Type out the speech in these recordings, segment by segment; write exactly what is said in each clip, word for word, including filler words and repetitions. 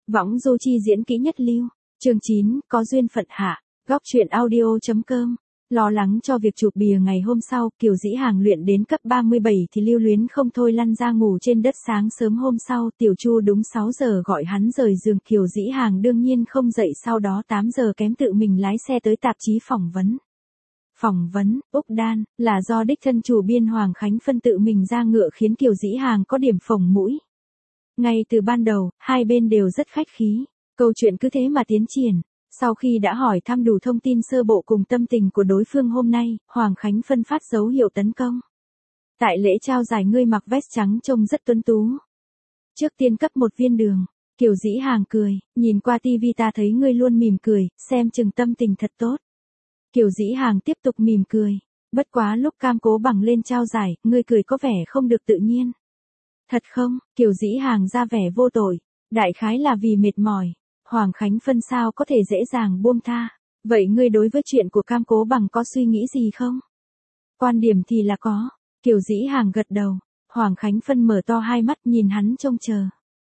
Võng Du Chi diễn kỹ nhất lưu. Chương chín, có duyên phận hạ. Góc truyện audio.com. Lo lắng cho việc chụp bìa ngày hôm sau, Kiều Dĩ Hàng luyện đến cấp ba mươi bảy thì lưu luyến không thôi lăn ra ngủ trên đất. Sáng sớm hôm sau, Tiểu Chu đúng sáu giờ gọi hắn rời giường. Kiều Dĩ Hàng đương nhiên không dậy, sau đó tám giờ kém tự mình lái xe tới tạp chí phỏng vấn. Phỏng vấn, Úc Đan, là do đích thân chủ biên Hoàng Khánh Phân tự mình ra ngựa khiến Kiều Dĩ Hàng có điểm phồng mũi. Ngay từ ban đầu, hai bên đều rất khách khí. Câu chuyện cứ thế mà tiến triển. Sau khi đã hỏi thăm đủ thông tin sơ bộ cùng tâm tình của đối phương hôm nay, Hoàng Khánh Phân phát dấu hiệu tấn công. Tại lễ trao giải ngươi mặc vest trắng trông rất tuấn tú. Trước tiên cấp một viên đường. Kiều Dĩ Hàng cười, nhìn qua tivi ta thấy ngươi luôn mỉm cười, xem chừng tâm tình thật tốt. Kiều Dĩ Hàng tiếp tục mỉm cười. Bất quá lúc Cam Cố Bằng lên trao giải, ngươi cười có vẻ không được tự nhiên. Thật không? Kiều Dĩ Hàng ra vẻ vô tội. Đại khái là vì mệt mỏi. Hoàng Khánh Phân sao có thể dễ dàng buông tha. Vậy ngươi đối với chuyện của Cam Cố Bằng có suy nghĩ gì không? Quan điểm thì là có. Kiều Dĩ Hàng gật đầu. Hoàng Khánh Phân mở to hai mắt nhìn hắn trông chờ.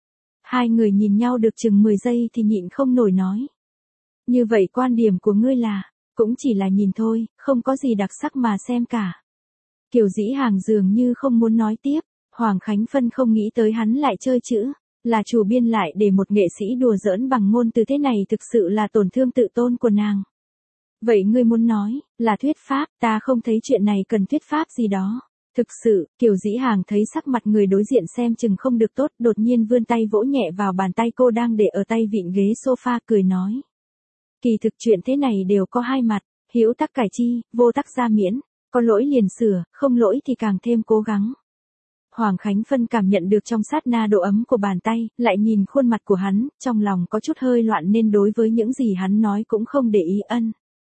Hai người nhìn nhau được chừng mười giây thì nhịn không nổi nói. Như vậy quan điểm của ngươi là, cũng chỉ là nhìn thôi, không có gì đặc sắc mà xem cả. Kiều Dĩ Hàng dường như không muốn nói tiếp. Hoàng Khánh Phân không nghĩ tới hắn lại chơi chữ. Là chủ biên lại để một nghệ sĩ đùa giỡn bằng ngôn từ thế này thực sự là tổn thương tự tôn của nàng. Vậy ngươi muốn nói, là thuyết pháp, ta không thấy chuyện này cần thuyết pháp gì đó. Thực sự, Kiều Dĩ Hàng thấy sắc mặt người đối diện xem chừng không được tốt, đột nhiên vươn tay vỗ nhẹ vào bàn tay cô đang để ở tay vịn ghế sofa, cười nói. Kỳ thực chuyện thế này đều có hai mặt, hữu tắc cải chi, vô tắc gia miễn, có lỗi liền sửa, không lỗi thì càng thêm cố gắng. Hoàng Khánh Phân cảm nhận được trong sát na độ ấm của bàn tay, lại nhìn khuôn mặt của hắn, trong lòng có chút hơi loạn nên đối với những gì hắn nói cũng không để ý ân.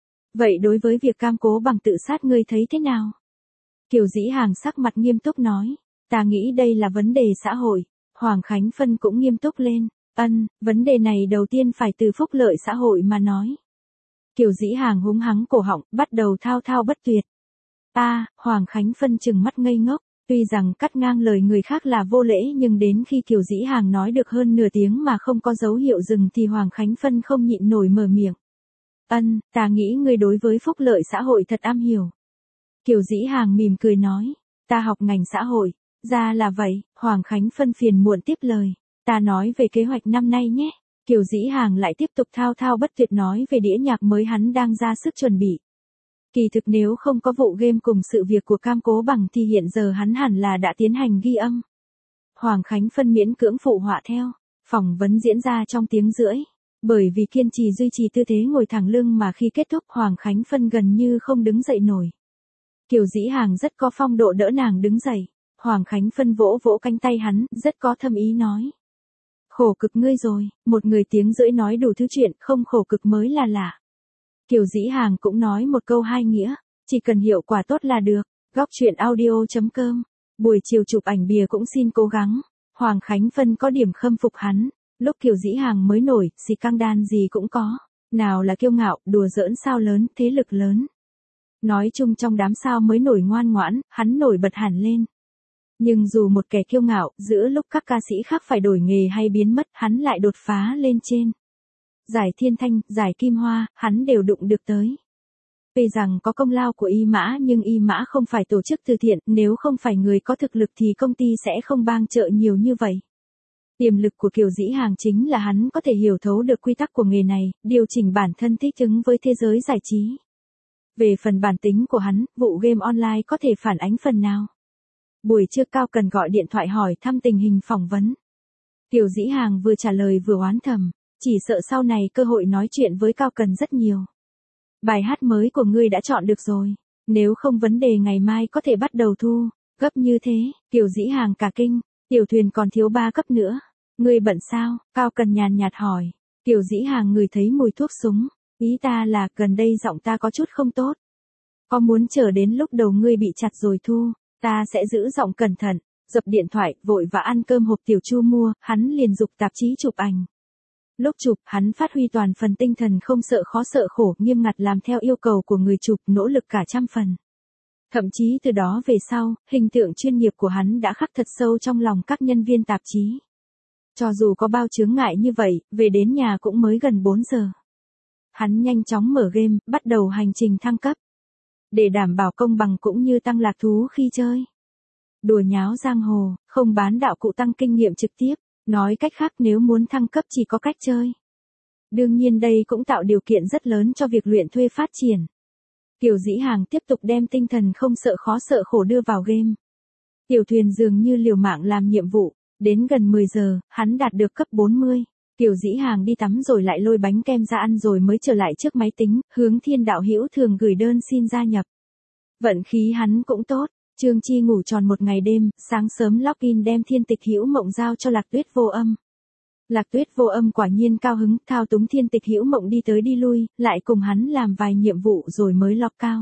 Vậy đối với việc Cam Cố Bằng tự sát ngươi thấy thế nào? Kiều Dĩ Hàng sắc mặt nghiêm túc nói, ta nghĩ đây là vấn đề xã hội. Hoàng Khánh Phân cũng nghiêm túc lên, ân, vấn đề này đầu tiên phải từ phúc lợi xã hội mà nói. Kiều Dĩ Hàng húng hắng cổ họng, bắt đầu thao thao bất tuyệt. Ta, Hoàng Khánh Phân trừng mắt ngây ngốc. Tuy rằng cắt ngang lời người khác là vô lễ nhưng đến khi Kiều Dĩ Hàng nói được hơn nửa tiếng mà không có dấu hiệu dừng thì Hoàng Khánh Phân không nhịn nổi mở miệng. Ân, ta nghĩ ngươi đối với phúc lợi xã hội thật am hiểu. Kiều Dĩ Hàng mỉm cười nói, ta học ngành xã hội. Ra là vậy, Hoàng Khánh Phân phiền muộn tiếp lời. Ta nói về kế hoạch năm nay nhé. Kiều Dĩ Hàng lại tiếp tục thao thao bất tuyệt nói về đĩa nhạc mới hắn đang ra sức chuẩn bị. Kỳ thực nếu không có vụ game cùng sự việc của Cam Cố Bằng thì hiện giờ hắn hẳn là đã tiến hành ghi âm. Hoàng Khánh Phân miễn cưỡng phụ họa theo. Phỏng vấn diễn ra trong tiếng rưỡi. Bởi vì kiên trì duy trì tư thế ngồi thẳng lưng mà khi kết thúc Hoàng Khánh Phân gần như không đứng dậy nổi. Kiều Dĩ Hàng rất có phong độ đỡ nàng đứng dậy. Hoàng Khánh Phân vỗ vỗ cánh tay hắn, rất có thâm ý nói. Khổ cực ngươi rồi, một người tiếng rưỡi nói đủ thứ chuyện, không khổ cực mới là lạ. Kiều Dĩ Hàng cũng nói một câu hai nghĩa, chỉ cần hiệu quả tốt là được. Góc truyện audio.com. Buổi chiều chụp ảnh bìa cũng xin cố gắng. Hoàng Khánh Phân có điểm khâm phục hắn. Lúc Kiều Dĩ Hàng mới nổi, xì căng đan gì cũng có. Nào là kiêu ngạo, đùa giỡn sao lớn, thế lực lớn. Nói chung trong đám sao mới nổi ngoan ngoãn, hắn nổi bật hẳn lên. Nhưng dù một kẻ kiêu ngạo, giữa lúc các ca sĩ khác phải đổi nghề hay biến mất, hắn lại đột phá lên trên. Giải Thiên Thanh, giải Kim Hoa, hắn đều đụng được tới. Vì rằng có công lao của Y Mã nhưng Y Mã không phải tổ chức từ thiện, nếu không phải người có thực lực thì công ty sẽ không bang trợ nhiều như vậy. Tiềm lực của Kiều Dĩ Hàng chính là hắn có thể hiểu thấu được quy tắc của nghề này, điều chỉnh bản thân thích ứng với thế giới giải trí. Về phần bản tính của hắn, vụ game online có thể phản ánh phần nào. Buổi trưa Cao Cần gọi điện thoại hỏi thăm tình hình phỏng vấn. Kiều Dĩ Hàng vừa trả lời vừa oán thầm. Chỉ sợ sau này cơ hội nói chuyện với Cao Cần rất nhiều. Bài hát mới của ngươi đã chọn được rồi. Nếu không vấn đề ngày mai có thể bắt đầu thu. Gấp như thế, Kiều Dĩ Hàng cả kinh. Tiểu thuyền còn thiếu ba cấp nữa. Ngươi bận sao? Cao Cần nhàn nhạt hỏi. Kiều Dĩ Hàng ngửi thấy mùi thuốc súng. Ý ta là gần đây giọng ta có chút không tốt. Có muốn chờ đến lúc đầu ngươi bị chặt rồi thu. Ta sẽ giữ giọng cẩn thận. Dập điện thoại, vội và ăn cơm hộp Tiểu Chu mua. Hắn liền giục tạp chí chụp ảnh. Lúc chụp, hắn phát huy toàn phần tinh thần không sợ khó sợ khổ, nghiêm ngặt làm theo yêu cầu của người chụp, nỗ lực cả trăm phần. Thậm chí từ đó về sau, hình tượng chuyên nghiệp của hắn đã khắc thật sâu trong lòng các nhân viên tạp chí. Cho dù có bao chướng ngại như vậy, về đến nhà cũng mới gần bốn giờ. Hắn nhanh chóng mở game, bắt đầu hành trình thăng cấp. Để đảm bảo công bằng cũng như tăng lạc thú khi chơi. Đùa nháo giang hồ, không bán đạo cụ tăng kinh nghiệm trực tiếp. Nói cách khác nếu muốn thăng cấp chỉ có cách chơi. Đương nhiên đây cũng tạo điều kiện rất lớn cho việc luyện thuê phát triển. Kiều Dĩ Hàng tiếp tục đem tinh thần không sợ khó sợ khổ đưa vào game. Tiểu Thuyền dường như liều mạng làm nhiệm vụ. Đến gần mười giờ, hắn đạt được cấp bốn mươi. Kiều Dĩ Hàng đi tắm rồi lại lôi bánh kem ra ăn rồi mới trở lại trước máy tính, hướng Thiên Đạo Hữu Thường gửi đơn xin gia nhập. Vận khí hắn cũng tốt, Trương Chi ngủ tròn một ngày đêm, sáng sớm login đem Thiên Tịch Hữu Mộng giao cho Lạc Tuyết Vô Âm. Lạc Tuyết Vô Âm quả nhiên cao hứng, thao túng Thiên Tịch Hữu Mộng đi tới đi lui, lại cùng hắn làm vài nhiệm vụ rồi mới log cao.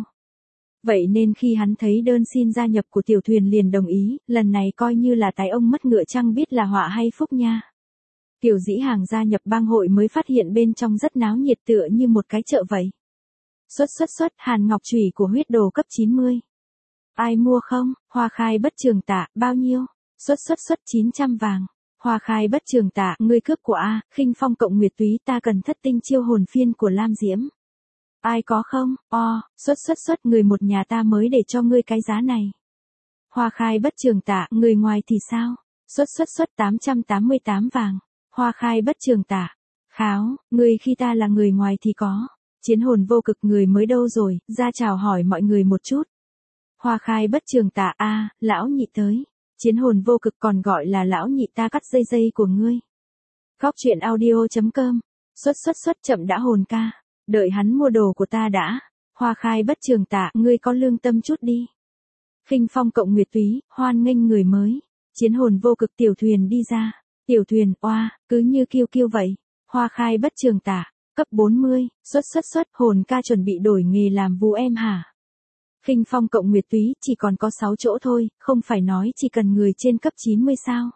Vậy nên khi hắn thấy đơn xin gia nhập của Tiểu Thuyền liền đồng ý, lần này coi như là tài ông mất ngựa chăng biết là họa hay phúc nha. Kiều Dĩ Hàng gia nhập bang hội mới phát hiện bên trong rất náo nhiệt tựa như một cái chợ vậy. Xuất xuất xuất, Hàn Ngọc Chủy của huyết đồ cấp chín mươi. Ai mua không? Hoa Khai Bất Trường Tạ, bao nhiêu? Xuất xuất xuất chín trăm vàng. Hoa Khai Bất Trường Tạ, ngươi cướp của A, Khinh Phong cộng Nguyệt Túy ta cần thất tinh chiêu hồn phiên của Lam Diễm. Ai có không? O, xuất xuất xuất người một nhà ta mới để cho ngươi cái giá này. Hoa Khai Bất Trường Tạ, người ngoài thì sao? Xuất xuất xuất tám trăm tám mươi tám vàng. Hoa Khai Bất Trường Tạ. Kháo, người khi ta là người ngoài thì có. Chiến hồn vô cực người mới đâu rồi, ra chào hỏi mọi người một chút. Hoa Khai Bất Trường Tạ a, lão nhị tới. Chiến hồn vô cực còn gọi là lão nhị ta cắt dây dây của ngươi. Góc truyện audio chấm com. Xuất xuất xuất chậm đã hồn ca. Đợi hắn mua đồ của ta đã. Hoa Khai Bất Trường Tạ, ngươi có lương tâm chút đi. Khinh Phong cộng Nguyệt Túy, hoan nghênh người mới. Chiến hồn vô cực Tiểu Thuyền đi ra. Tiểu Thuyền, oa, cứ như kiêu kiêu vậy. Hoa Khai Bất Trường Tạ, cấp bốn mươi, xuất xuất xuất, hồn ca chuẩn bị đổi nghề làm vú em hả? Khinh Phong cộng Nguyệt Túy, chỉ còn có sáu chỗ thôi, không phải nói chỉ cần người trên cấp chín mươi sao?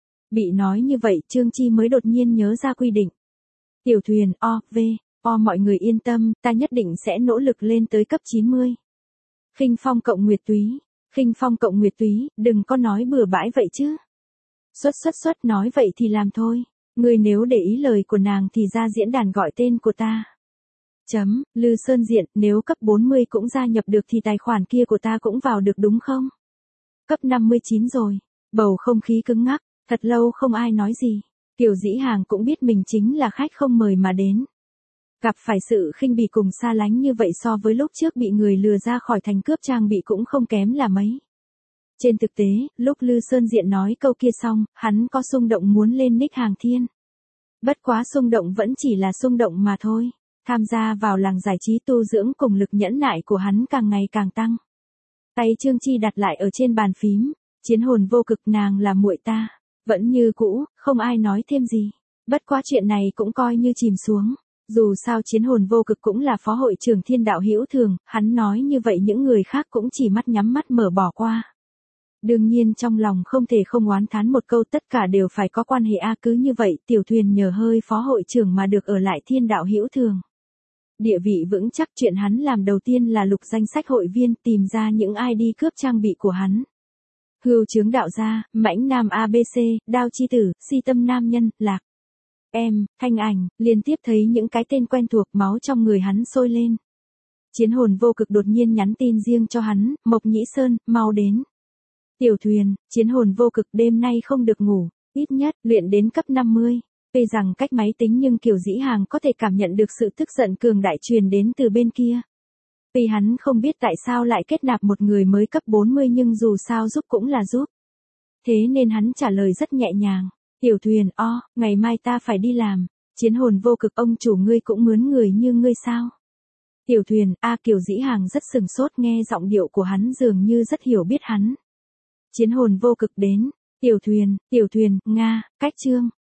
Bị nói như vậy, Trương Chi mới đột nhiên nhớ ra quy định. Tiểu Thuyền, o, v, o mọi người yên tâm, ta nhất định sẽ nỗ lực lên tới cấp chín mươi. Khinh Phong cộng Nguyệt Túy, Khinh Phong cộng Nguyệt Túy, đừng có nói bừa bãi vậy chứ. Xuất xuất xuất nói vậy thì làm thôi. Ngươi nếu để ý lời của nàng thì ra diễn đàn gọi tên của ta. Chấm, Lư Sơn Diện, nếu cấp bốn mươi cũng gia nhập được thì tài khoản kia của ta cũng vào được đúng không? Cấp năm mươi chín rồi. Bầu không khí cứng ngắc, thật lâu không ai nói gì. Kiều Dĩ Hàng cũng biết mình chính là khách không mời mà đến. Gặp phải sự khinh bỉ cùng xa lánh như vậy so với lúc trước bị người lừa ra khỏi thành cướp trang bị cũng không kém là mấy. Trên thực tế, lúc Lư Sơn Diện nói câu kia xong, hắn có xung động muốn lên nick Hàng Thiên. Bất quá xung động vẫn chỉ là xung động mà thôi. Tham gia vào làng giải trí tu dưỡng cùng lực nhẫn nại của hắn càng ngày càng tăng. Tay Trương Chi đặt lại ở trên bàn phím. Chiến hồn vô cực nàng là muội ta. Vẫn như cũ, không ai nói thêm gì. Bất quá chuyện này cũng coi như chìm xuống. Dù sao chiến hồn vô cực cũng là phó hội trưởng Thiên Đạo Hữu Thường, hắn nói như vậy những người khác cũng chỉ mắt nhắm mắt mở bỏ qua. Đương nhiên trong lòng không thể không oán thán một câu tất cả đều phải có quan hệ a cứ như vậy Tiểu Thuyền nhờ hơi phó hội trưởng mà được ở lại Thiên Đạo Hữu Thường. Địa vị vững chắc chuyện hắn làm đầu tiên là lục danh sách hội viên tìm ra những ai đi cướp trang bị của hắn. Hưu Chướng Đạo Gia, Mãnh Nam a bê xê, Đao Chi Tử, Si Tâm Nam Nhân, Lạc. Em, Thanh Ảnh, liên tiếp thấy những cái tên quen thuộc máu trong người hắn sôi lên. Chiến hồn vô cực đột nhiên nhắn tin riêng cho hắn, Mộc Nhĩ Sơn, mau đến. Tiểu Thuyền, chiến hồn vô cực đêm nay không được ngủ, ít nhất luyện đến cấp năm mươi. Tuy rằng cách máy tính nhưng Kiều Dĩ Hàng có thể cảm nhận được sự tức giận cường đại truyền đến từ bên kia. Tuy hắn không biết tại sao lại kết nạp một người mới cấp bốn mươi nhưng dù sao giúp cũng là giúp. Thế nên hắn trả lời rất nhẹ nhàng. Tiểu Thuyền, o, ngày mai ta phải đi làm. Chiến hồn vô cực ông chủ ngươi cũng mướn người như ngươi sao? Tiểu Thuyền, a Kiều Dĩ Hàng rất sừng sốt nghe giọng điệu của hắn dường như rất hiểu biết hắn. Chiến hồn vô cực đến. Tiểu Thuyền, Tiểu Thuyền, Nga, cách chương.